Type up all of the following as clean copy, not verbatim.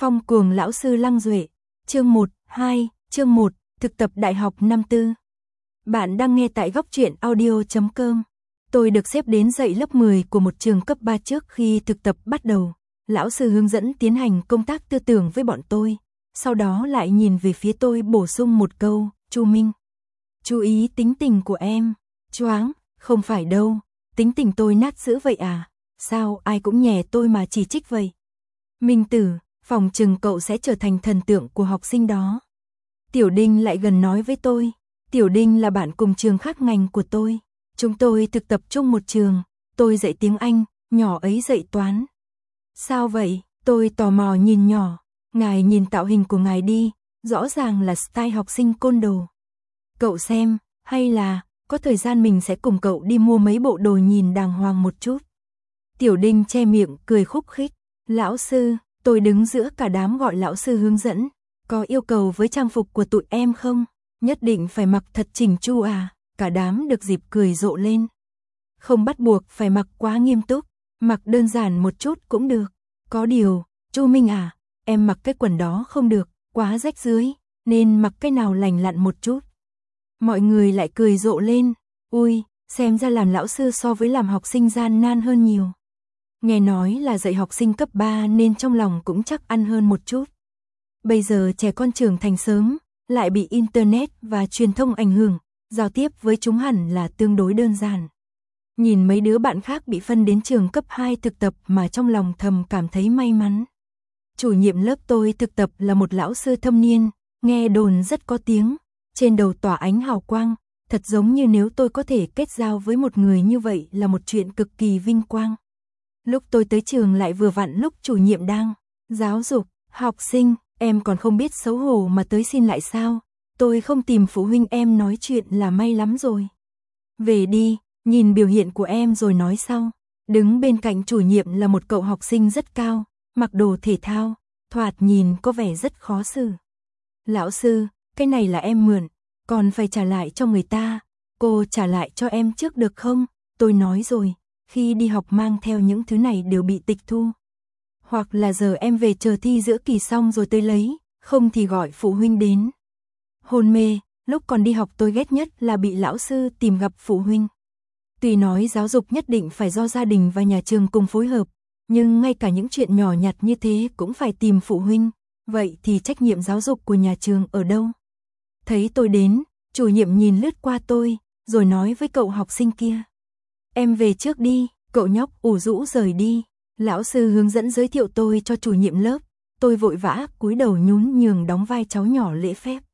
Phong cuồng lão sư Lăng Duệ. Chương 1, 2, chương 1, thực tập đại học năm tư. Bạn đang nghe tại góc truyện audio.com. Tôi được xếp đến dạy lớp 10 của một trường cấp 3 trước khi thực tập bắt đầu. Lão sư hướng dẫn tiến hành công tác tư tưởng với bọn tôi. Sau đó lại nhìn về phía tôi bổ sung một câu, Chu Minh. Chú ý tính tình của em. Choáng, không phải đâu. Tính tình tôi nát dữ vậy à? Sao ai cũng nhè tôi mà chỉ trích vậy? Minh Tử, phòng chừng cậu sẽ trở thành thần tượng của học sinh đó. Tiểu Đinh lại gần nói với tôi. Tiểu Đinh là bạn cùng trường khác ngành của tôi. Chúng tôi thực tập chung một trường. Tôi dạy tiếng Anh, nhỏ ấy dạy toán. Sao vậy? Tôi tò mò nhìn nhỏ. Ngài nhìn tạo hình của ngài đi. Rõ ràng là style học sinh côn đồ. Cậu xem, hay là có thời gian mình sẽ cùng cậu đi mua mấy bộ đồ nhìn đàng hoàng một chút. Tiểu Đinh che miệng cười khúc khích. Lão sư, tôi đứng giữa cả đám gọi lão sư hướng dẫn. Có yêu cầu với trang phục của tụi em không? Nhất định phải mặc thật chỉnh chu à? Cả đám được dịp cười rộ lên. Không bắt buộc phải mặc quá nghiêm túc, mặc đơn giản một chút cũng được. Có điều, Chu Minh à, em mặc cái quần đó không được, quá rách dưới, nên mặc cái nào lành lặn một chút. Mọi người lại cười rộ lên. Ui, xem ra làm lão sư so với làm học sinh gian nan hơn nhiều. Nghe nói là dạy học sinh cấp 3 nên trong lòng cũng chắc ăn hơn một chút. Bây giờ trẻ con trưởng thành sớm, lại bị Internet và truyền thông ảnh hưởng, giao tiếp với chúng hẳn là tương đối đơn giản. Nhìn mấy đứa bạn khác bị phân đến trường cấp 2 thực tập mà trong lòng thầm cảm thấy may mắn. Chủ nhiệm lớp tôi thực tập là một lão sư thâm niên, nghe đồn rất có tiếng, trên đầu tỏa ánh hào quang, thật giống như nếu tôi có thể kết giao với một người như vậy là một chuyện cực kỳ vinh quang. Lúc tôi tới trường lại vừa vặn lúc chủ nhiệm đang giáo dục học sinh, em còn không biết xấu hổ mà tới xin lại sao? Tôi không tìm phụ huynh em nói chuyện là may lắm rồi. Về đi, nhìn biểu hiện của em rồi nói sau. Đứng bên cạnh chủ nhiệm là một cậu học sinh rất cao, mặc đồ thể thao, thoạt nhìn có vẻ rất khó xử. Lão sư, cái này là em mượn, còn phải trả lại cho người ta. Cô trả lại cho em trước được không? Tôi nói rồi, khi đi học mang theo những thứ này đều bị tịch thu. Hoặc là giờ em về chờ thi giữa kỳ xong rồi tới lấy, không thì gọi phụ huynh đến. Hôn mê, lúc còn đi học tôi ghét nhất là bị lão sư tìm gặp phụ huynh. Tuy nói giáo dục nhất định phải do gia đình và nhà trường cùng phối hợp, nhưng ngay cả những chuyện nhỏ nhặt như thế cũng phải tìm phụ huynh. Vậy thì trách nhiệm giáo dục của nhà trường ở đâu? Thấy tôi đến, chủ nhiệm nhìn lướt qua tôi, rồi nói với cậu học sinh kia. Em về trước đi, cậu nhóc ủ rũ rời đi. Lão sư hướng dẫn giới thiệu tôi cho chủ nhiệm lớp. Tôi vội vã cúi đầu nhún nhường đóng vai cháu nhỏ lễ phép.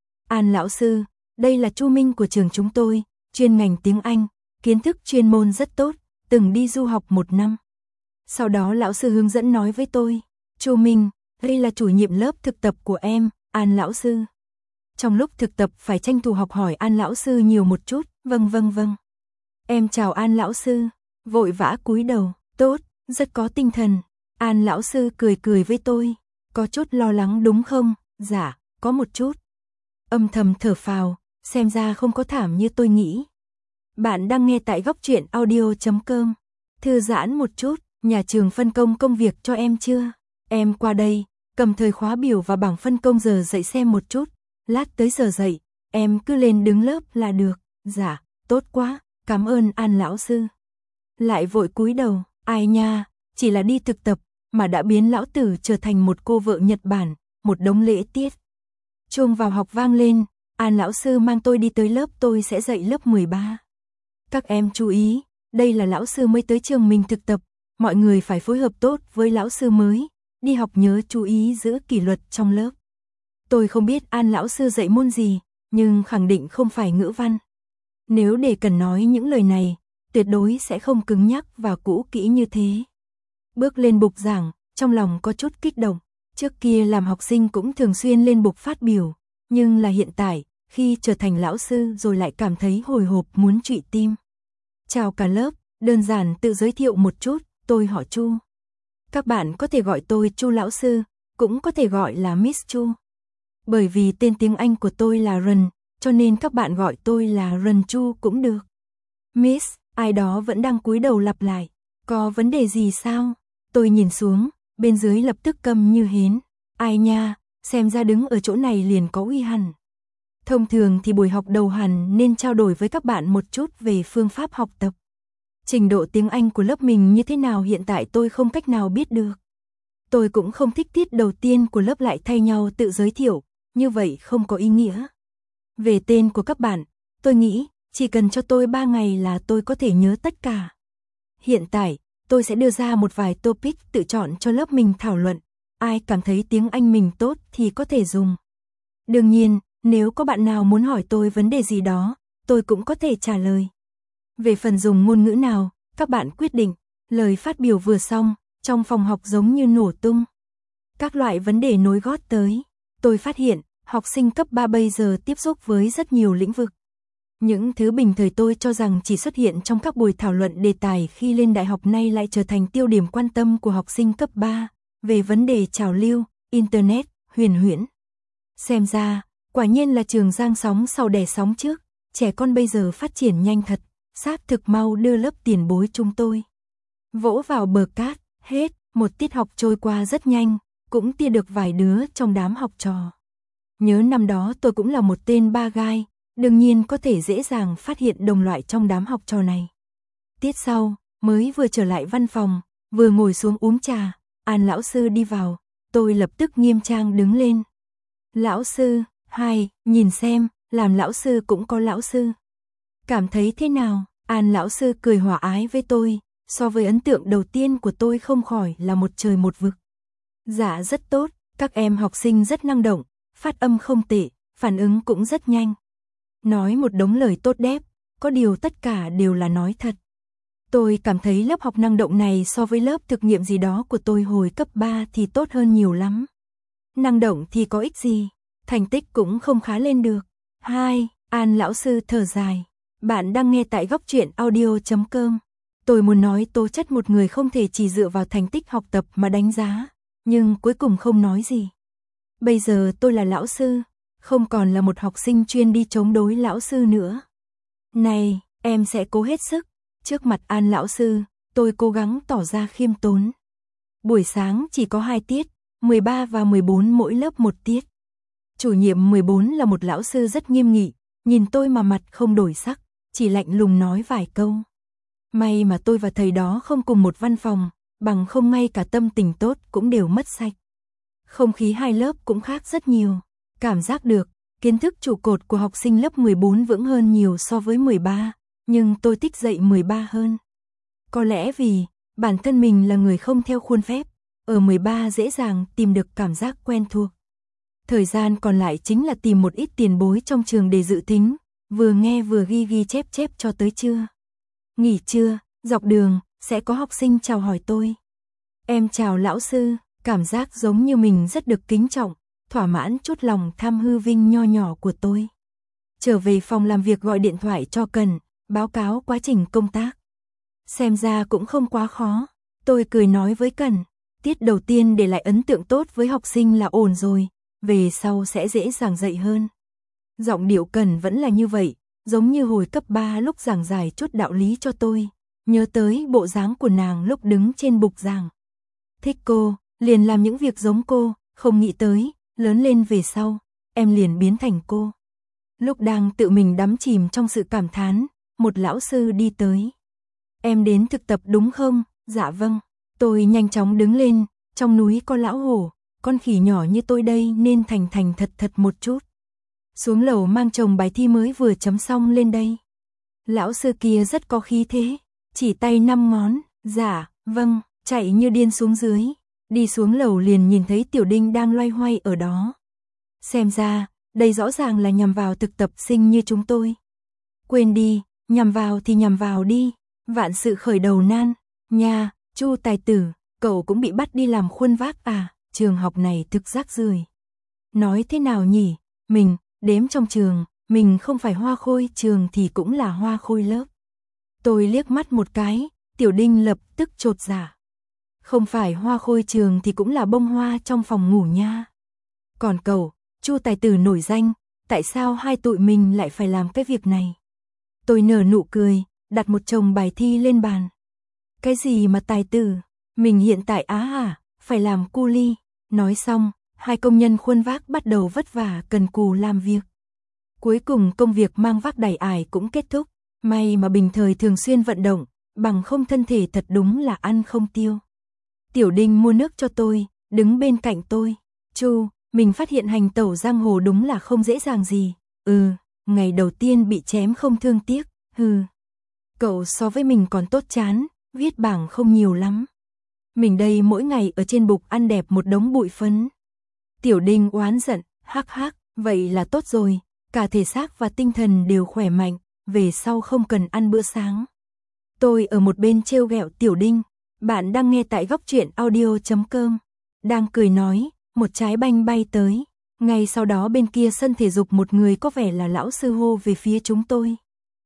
An lão sư, đây là Chu Minh của trường chúng tôi, chuyên ngành tiếng Anh, kiến thức chuyên môn rất tốt, từng đi du học 1 năm. Sau đó lão sư hướng dẫn nói với tôi, Chu Minh, đây là chủ nhiệm lớp thực tập của em, An lão sư. Trong lúc thực tập phải tranh thủ học hỏi An lão sư nhiều một chút, vâng. Em chào An lão sư, vội vã cúi đầu, tốt, rất có tinh thần. An lão sư cười với tôi, có chút lo lắng đúng không? Dạ, có một chút. Âm thầm thở phào, xem ra không có thảm như tôi nghĩ. Bạn đang nghe tại góc truyện audio.com. Thư giãn một chút, nhà trường phân công công việc cho em chưa? Em qua đây, cầm thời khóa biểu và bảng phân công giờ dạy xem một chút. Lát tới giờ dạy, em cứ lên đứng lớp là được. Dạ, tốt quá, cảm ơn An lão sư. Lại vội cúi đầu, ai nha, chỉ là đi thực tập mà đã biến lão tử trở thành một cô vợ Nhật Bản, một đống lễ tiết. Chuông vào học vang lên, An lão sư mang tôi đi tới lớp tôi sẽ dạy lớp 13. Các em chú ý, đây là lão sư mới tới trường mình thực tập, mọi người phải phối hợp tốt với lão sư mới, đi học nhớ chú ý giữ kỷ luật trong lớp. Tôi không biết An lão sư dạy môn gì, nhưng khẳng định không phải ngữ văn. Nếu để cần nói những lời này, tuyệt đối sẽ không cứng nhắc và cũ kỹ như thế. Bước lên bục giảng, trong lòng có chút kích động. Trước kia làm học sinh cũng thường xuyên lên bục phát biểu, nhưng là hiện tại, khi trở thành lão sư rồi lại cảm thấy hồi hộp muốn trụy tim. Chào cả lớp, đơn giản tự giới thiệu một chút, tôi họ Chu. Các bạn có thể gọi tôi Chu lão sư, cũng có thể gọi là Miss Chu. Bởi vì tên tiếng Anh của tôi là Rần, cho nên các bạn gọi tôi là Rần Chu cũng được. Miss, ai đó vẫn đang cúi đầu lặp lại. Có vấn đề gì sao? Tôi nhìn xuống, bên dưới lập tức câm như hến. Ai nha, xem ra đứng ở chỗ này liền có uy hẳn. Thông thường thì buổi học đầu hẳn nên trao đổi với các bạn một chút về phương pháp học tập. Trình độ tiếng Anh của lớp mình như thế nào hiện tại tôi không cách nào biết được. Tôi cũng không thích tiết đầu tiên của lớp lại thay nhau tự giới thiệu, như vậy không có ý nghĩa. Về tên của các bạn, tôi nghĩ chỉ cần cho tôi 3 ngày là tôi có thể nhớ tất cả. Hiện tại, tôi sẽ đưa ra một vài topic tự chọn cho lớp mình thảo luận. Ai cảm thấy tiếng Anh mình tốt thì có thể dùng. Đương nhiên, nếu có bạn nào muốn hỏi tôi vấn đề gì đó, tôi cũng có thể trả lời. Về phần dùng ngôn ngữ nào, các bạn quyết định. Lời phát biểu vừa xong, trong phòng học giống như nổ tung. Các loại vấn đề nối gót tới. Tôi phát hiện, học sinh cấp 3 bây giờ tiếp xúc với rất nhiều lĩnh vực. Những thứ bình thời tôi cho rằng chỉ xuất hiện trong các buổi thảo luận đề tài khi lên đại học nay lại trở thành tiêu điểm quan tâm của học sinh cấp 3, về vấn đề trào lưu, Internet, huyền huyễn. Xem ra, quả nhiên là trường giang sóng sau đẻ sóng trước, trẻ con bây giờ phát triển nhanh thật, xác thực mau đưa lớp tiền bối chúng tôi. Vỗ vào bờ cát, hết, một tiết học trôi qua rất nhanh, cũng tia được vài đứa trong đám học trò. Nhớ năm đó tôi cũng là một tên ba gai, đương nhiên có thể dễ dàng phát hiện đồng loại trong đám học trò này. Tiết sau, mới vừa trở lại văn phòng, vừa ngồi xuống uống trà, An lão sư đi vào, tôi lập tức nghiêm trang đứng lên. Lão sư, nhìn xem, làm lão sư cũng có lão sư. Cảm thấy thế nào? An lão sư cười hòa ái với tôi, so với ấn tượng đầu tiên của tôi không khỏi là một trời một vực. Dạ rất tốt, các em học sinh rất năng động, phát âm không tệ, phản ứng cũng rất nhanh. Nói một đống lời tốt đẹp, có điều tất cả đều là nói thật. Tôi cảm thấy lớp học năng động này so với lớp thực nghiệm gì đó của tôi hồi cấp 3 thì tốt hơn nhiều lắm. Năng động thì có ích gì, thành tích cũng không khá lên được. An lão sư thở dài. Bạn đang nghe tại goctruyện.audio.com. Tôi muốn nói tố chất một người không thể chỉ dựa vào thành tích học tập mà đánh giá, nhưng cuối cùng không nói gì. Bây giờ tôi là lão sư, không còn là một học sinh chuyên đi chống đối lão sư nữa. Này, em sẽ cố hết sức. Trước mặt An lão sư, tôi cố gắng tỏ ra khiêm tốn. Buổi sáng chỉ có 2 tiết, 13 và 14 mỗi lớp một tiết. Chủ nhiệm 14 là một lão sư rất nghiêm nghị, nhìn tôi mà mặt không đổi sắc, chỉ lạnh lùng nói vài câu. May mà tôi và thầy đó không cùng một văn phòng, bằng không ngay cả tâm tình tốt cũng đều mất sạch. Không khí hai lớp cũng khác rất nhiều, cảm giác được, kiến thức trụ cột của học sinh lớp 14 vững hơn nhiều so với 13, nhưng tôi thích dạy 13 hơn. Có lẽ vì, bản thân mình là người không theo khuôn phép, ở 13 dễ dàng tìm được cảm giác quen thuộc. Thời gian còn lại chính là tìm một ít tiền bối trong trường để dự thính, vừa nghe vừa ghi chép cho tới trưa. Nghỉ trưa, dọc đường, sẽ có học sinh chào hỏi tôi. Em chào lão sư, cảm giác giống như mình rất được kính trọng, thỏa mãn chút lòng tham hư vinh nho nhỏ của tôi. Trở về phòng làm việc gọi điện thoại cho Cần, báo cáo quá trình công tác. Xem ra cũng không quá khó, tôi cười nói với Cần, tiết đầu tiên để lại ấn tượng tốt với học sinh là ổn rồi, về sau sẽ dễ dàng dạy hơn. Giọng điệu Cần vẫn là như vậy, giống như hồi cấp 3 lúc giảng giải chút đạo lý cho tôi, nhớ tới bộ dáng của nàng lúc đứng trên bục giảng. Thích cô, liền làm những việc giống cô, không nghĩ tới, lớn lên về sau, em liền biến thành cô. Lúc đang tự mình đắm chìm trong sự cảm thán, một lão sư đi tới. Em đến thực tập đúng không? Dạ vâng. Tôi nhanh chóng đứng lên, trong núi có lão hổ, con khỉ nhỏ như tôi đây nên thành thật một chút. Xuống lầu mang chồng bài thi mới vừa chấm xong lên đây. Lão sư kia rất có khí thế, chỉ tay 5 ngón, dạ, vâng, chạy như điên xuống dưới. Đi xuống lầu liền nhìn thấy Tiểu Đinh đang loay hoay ở đó. Xem ra, đây rõ ràng là nhằm vào thực tập sinh như chúng tôi. Quên đi, nhằm vào thì nhằm vào đi, vạn sự khởi đầu nan. Nha, Chu tài tử, cậu cũng bị bắt đi làm khuôn vác à, trường học này thực rác rưởi. Nói thế nào nhỉ, mình, đếm trong trường, mình không phải hoa khôi trường thì cũng là hoa khôi lớp. Tôi liếc mắt một cái, Tiểu Đinh lập tức chột dạ. Không phải hoa khôi trường thì cũng là bông hoa trong phòng ngủ nha. Còn cậu, Chu tài tử nổi danh, tại sao hai tụi mình lại phải làm cái việc này? Tôi nở nụ cười, đặt một chồng bài thi lên bàn. Cái gì mà tài tử, mình hiện tại phải làm cu ly. Nói xong, hai công nhân khuân vác bắt đầu vất vả cần cù làm việc. Cuối cùng công việc mang vác đẩy ải cũng kết thúc, may mà Bình thời thường xuyên vận động, bằng không thân thể thật đúng là ăn không tiêu. Tiểu Đinh mua nước cho tôi, đứng bên cạnh tôi. Chu, mình phát hiện hành tẩu giang hồ đúng là không dễ dàng gì. Ngày đầu tiên bị chém không thương tiếc, Cậu so với mình còn tốt chán, viết bảng không nhiều lắm. Mình đây mỗi ngày ở trên bục ăn đẹp một đống bụi phấn. Tiểu Đinh oán giận, hắc hắc, vậy là tốt rồi, cả thể xác và tinh thần đều khỏe mạnh, về sau không cần ăn bữa sáng. Tôi ở một bên trêu ghẹo Tiểu Đinh, bạn đang nghe tại góc truyện audio.com. Đang cười nói, một trái banh bay tới. Ngay sau đó bên kia sân thể dục một người có vẻ là lão sư hô về phía chúng tôi.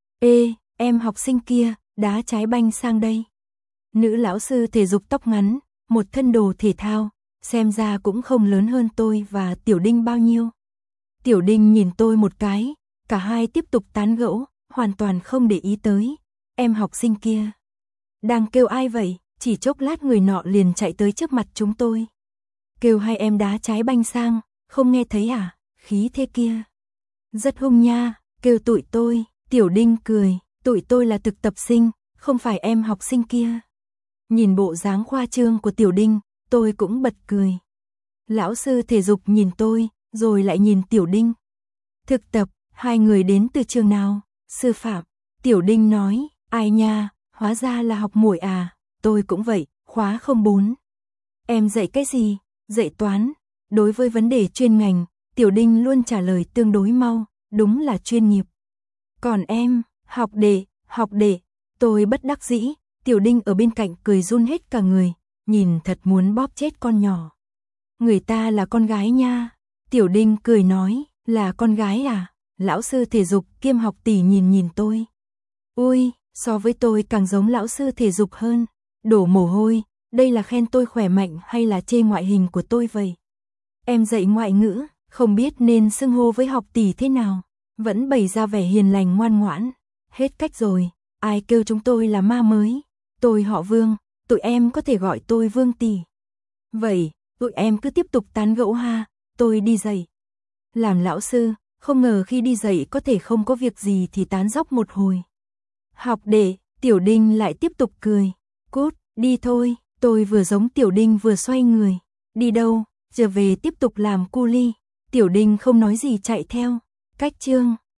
Ê, em học sinh kia, đá trái banh sang đây. Nữ lão sư thể dục tóc ngắn, một thân đồ thể thao, xem ra cũng không lớn hơn tôi và Tiểu Đinh bao nhiêu. Tiểu Đinh nhìn tôi một cái, cả hai tiếp tục tán gẫu, hoàn toàn không để ý tới. Em học sinh kia. Đang kêu ai vậy? Chỉ chốc lát người nọ liền chạy tới trước mặt chúng tôi. Kêu hai em đá trái banh sang, không nghe thấy à? Khí thế kia. Rất hung nha, kêu tụi tôi. Tiểu Đinh cười, tụi tôi là thực tập sinh, không phải em học sinh kia. Nhìn bộ dáng khoa trương của Tiểu Đinh, tôi cũng bật cười. Lão sư thể dục nhìn tôi, rồi lại nhìn Tiểu Đinh. Thực tập, hai người đến từ trường nào? Sư phạm. Tiểu Đinh nói, ai nha, hóa ra là học muội à, tôi cũng vậy, khóa 04. Em dạy cái gì? Dạy toán. Đối với vấn đề chuyên ngành, Tiểu Đinh luôn trả lời tương đối mau, đúng là chuyên nghiệp. Còn em, học đệ, tôi bất đắc dĩ, Tiểu Đinh ở bên cạnh cười run hết cả người, nhìn thật muốn bóp chết con nhỏ. Người ta là con gái nha. Tiểu Đinh cười nói, là con gái à? Lão sư thể dục kiêm học tỷ nhìn tôi. Ui, so với tôi càng giống lão sư thể dục hơn. Đổ mồ hôi, đây là khen tôi khỏe mạnh hay là chê ngoại hình của tôi vậy? Em dạy ngoại ngữ, không biết nên xưng hô với học tỷ thế nào. Vẫn bày ra vẻ hiền lành ngoan ngoãn. Hết cách rồi, ai kêu chúng tôi là ma mới. Tôi họ Vương, tụi em có thể gọi tôi Vương tỷ. Vậy, tụi em cứ tiếp tục tán gẫu ha, tôi đi dạy. Làm lão sư, không ngờ khi đi dạy có thể không có việc gì thì tán dóc một hồi. Học đệ, Tiểu Đinh lại tiếp tục cười. Cút, đi thôi, tôi vừa giống Tiểu Đinh vừa xoay người. Đi đâu, trở về tiếp tục làm cu ly. Tiểu Đinh không nói gì chạy theo. Cách chương.